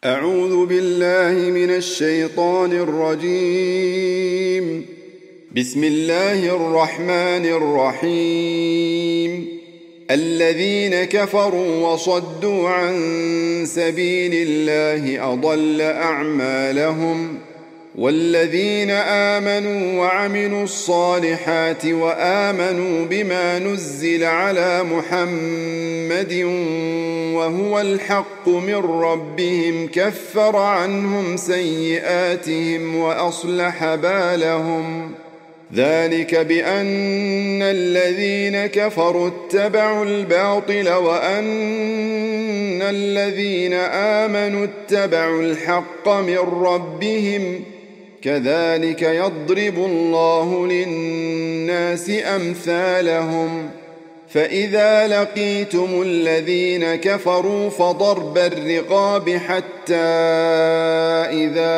أعوذ بالله من الشيطان الرجيم. بسم الله الرحمن الرحيم. الذين كفروا وصدوا عن سبيل الله أضل أعمالهم، والذين آمنوا وعملوا الصالحات وآمنوا بما نزل على محمد وهو الحق من ربهم كفر عنهم سيئاتهم وأصلح بالهم. ذلك بأن الذين كفروا اتبعوا الباطل وأن الذين آمنوا اتبعوا الحق من ربهم، كذلك يضرب الله للناس أمثالهم. فإذا لقيتم الذين كفروا فضرب الرقاب حتى إذا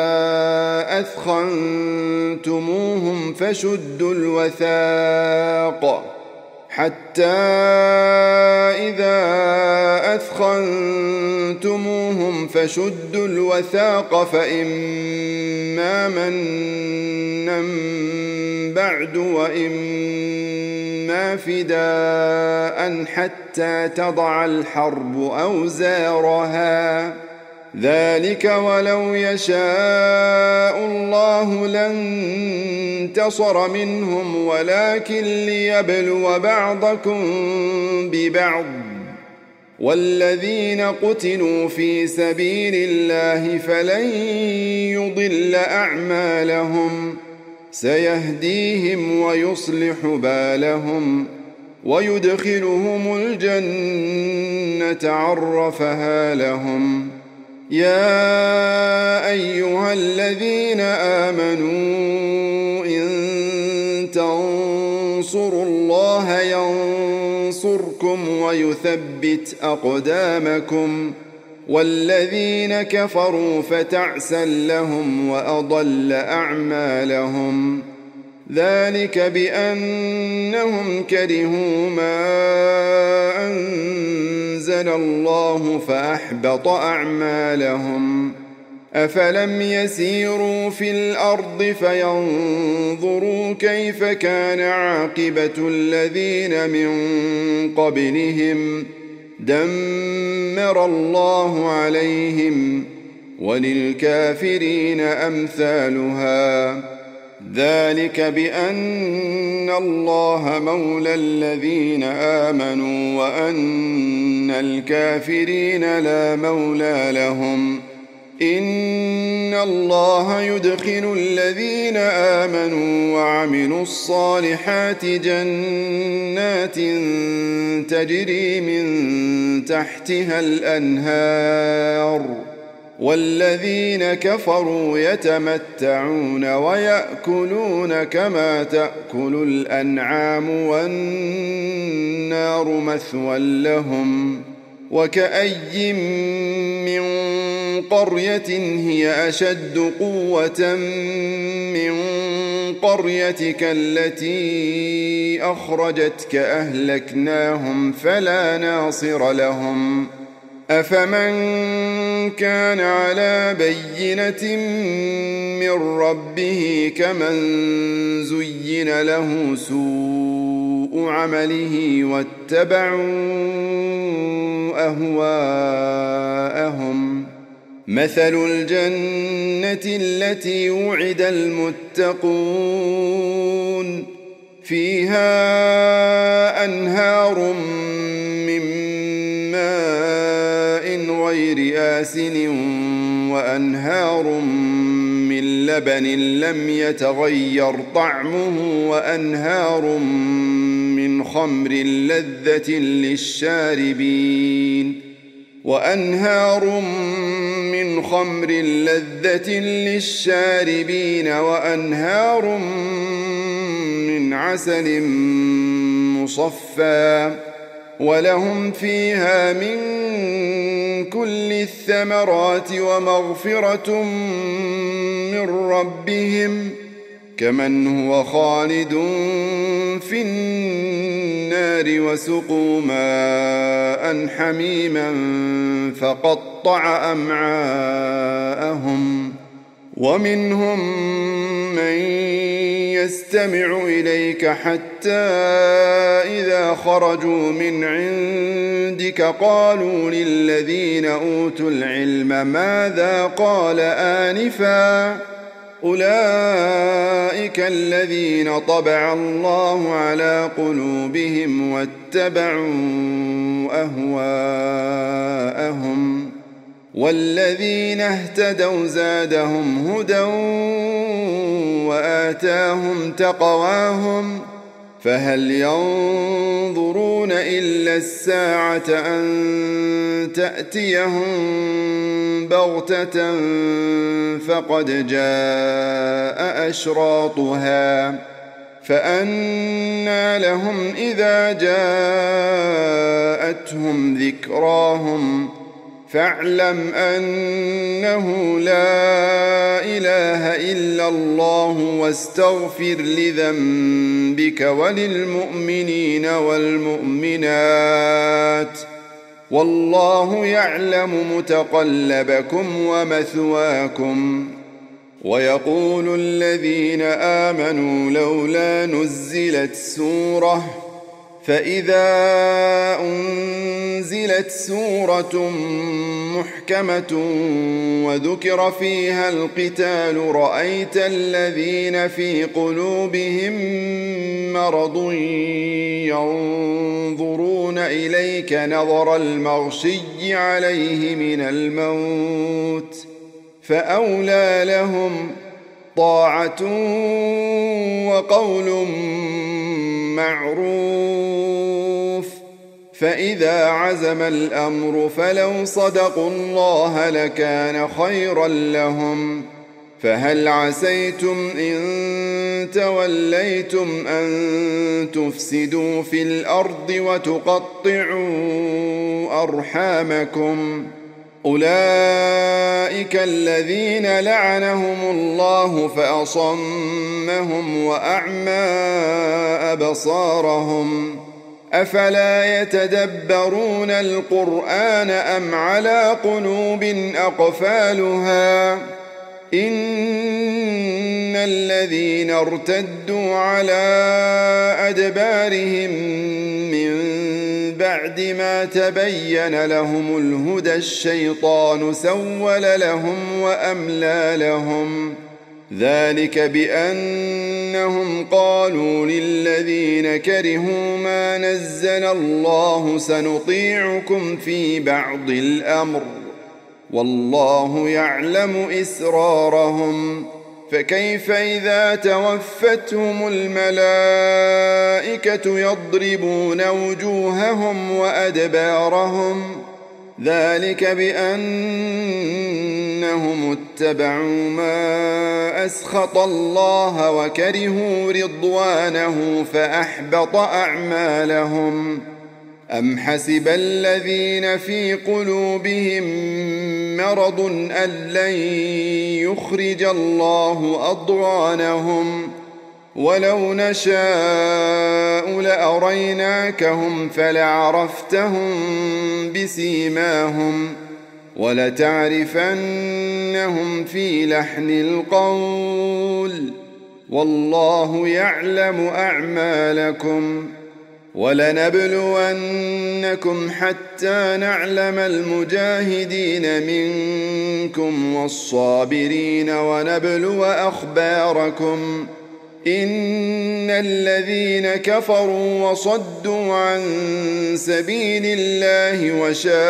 أثخنتموهم فشدوا الوثاق فإما منا بعد وإما فداء حتى تضع الحرب أوزارها. ذلك ولو يشاء الله لانتصر منهم ولكن ليبلو بعضكم ببعض. والذين قتلوا في سبيل الله فلن يضل أعمالهم، سيهديهم ويصلح بالهم ويدخلهم الجنة عرفها لهم. يا أيها الذين آمنوا إن تنصروا الله ينصركم ويثبت أقدامكم. والذين كفروا فتعسا لهم وأضل أعمالهم. ذلك بأنهم كرهوا ما أنزل الله فأحبط أعمالهم. أفلم يسيروا في الأرض فينظروا كيف كان عاقبة الذين من قبلهم، دمر الله عليهم وللكافرين أمثالها. ذلك بأن الله مولى الذين آمنوا وأن الكافرين لا مولى لهم. إن الله يدخل الذين آمنوا وعملوا الصالحات جنات تجري من تحتها الأنهار، والذين كفروا يتمتعون ويأكلون كما تأكل الأنعام والنار مثوى لهم. وكأي من قرية هي أشد قوة من قريتك التي أخرجتك أهلكناهم فلا ناصر لهم. أفمن كان على بينة من ربه كمن زين له سوء عمله واتبعوا أهواءهم. مثل الجنة التي وعد المتقون فيها أنهار من ماء غير آسن وأنهار من لبن لم يتغير طعمه وأنهار من خمر لذة للشاربين وأنهار من عسل مصفى ولهم فيها من كل الثمرات ومغفرة من ربهم كمن هو خالد في النار وسقوا ماء حميما فقطع أمعاءهم ومنهم من يستمع إليك حتى إذا خرجوا من عندك قالوا للذين أوتوا العلم ماذا قال آنفا أولئك الذين طبع الله على قلوبهم واتبعوا أهواءهم والذين اهتدوا زادهم هدى وآتاهم تقواهم فهل ينظرون إلا الساعة أن تأتيهم بغتة فقد جاء أشراطها فأنى لهم إذا جاءتهم ذكراهم فاعلم أنه لا إله إلا الله واستغفر لذنبك وللمؤمنين والمؤمنات والله يعلم متقلبكم ومثواكم ويقول الذين آمنوا لولا نزلت سورة فإذا أنزلت سورة محكمة وذكر فيها القتال رأيت الذين في قلوبهم مرض ينظرون إليك نظر المغشي عليه من الموت فأولى لهم طاعة وقول معروف فإذا عزم الأمر فلو صدقوا الله لكان خيرا لهم فهل عسيتم إن توليتم أن تفسدوا في الأرض وتقطعوا أرحامكم أولئك الذين لعنهم الله فأصمهم وأعمى أبصارهم أفلا يتدبرون القرآن أم على قلوب أقفالها إن الذين ارتدوا على أدبارهم من بعد ما تبين لهم الهدى الشيطان سول لهم وأملى لهم ذلك بأنهم قالوا للذين كرهوا ما نزل الله سنطيعكم في بعض الأمر والله يعلم إسرارهم فكيف إذا توفتهم الملائكة يضربون وجوههم وأدبارهم ذلك بأنهم اتبعوا ما أسخط الله وكرهوا رضوانه فأحبط أعمالهم أم حسب الذين في قلوبهم مرض أن لن يخرج الله أضغانهم ولو نشاء لأريناكهم فلعرفتهم بسيماهم ولتعرفنهم في لحن القول والله يعلم أعمالكم ولنبلونكم حتى نعلم المجاهدين منكم والصابرين ونبلو أخباركم إن الذين كفروا وصدوا عن سبيل الله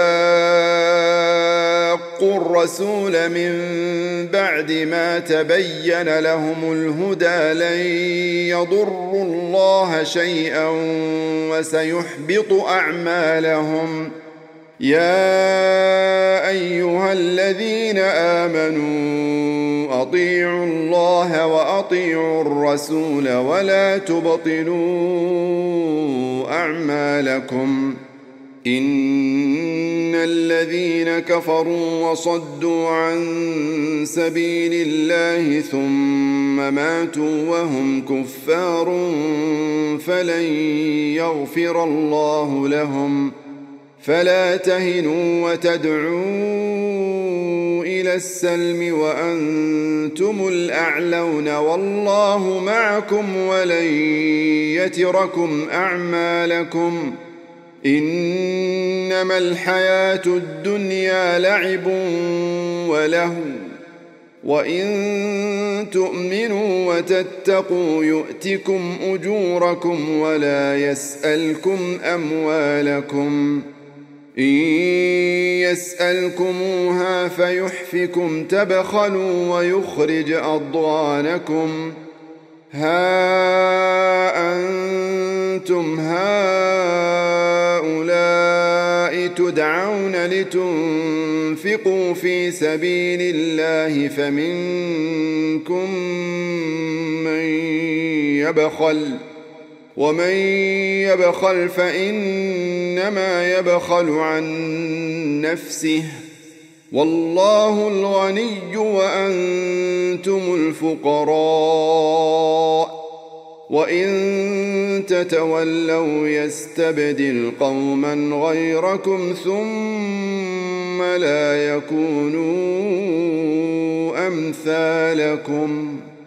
وشاقوا الرسول من بعد ما تبين لهم الهدى لن يضروا الله شيئا وسيحبط أعمالهم يا أيها الذين آمنوا أطيعوا الله وأطيعوا الرسول ولا تبطلوا أعمالكم إن الذين كفروا وصدوا عن سبيل الله ثم ماتوا وهم كفار فلن يغفر الله لهم فلا تهنوا وتدعوا إلى السلم وأنتم الأعلون والله معكم ولن يتركم أعمالكم إنما الحياة الدنيا لعب ولهو وإن تؤمنوا وتتقوا يؤتكم أجوركم ولا يسألكم أموالكم إن يسألكموها فيحفكم تبخلوا ويخرج أضغانكم ها أنتم هؤلاء تدعون لتنفقوا في سبيل الله فمنكم من يبخل ومن يبخل فإنما يبخل عن نفسه والله الغني وأنتم الفقراء وإن تتولوا يستبدل قوما غيركم ثم لا يكونوا أمثالكم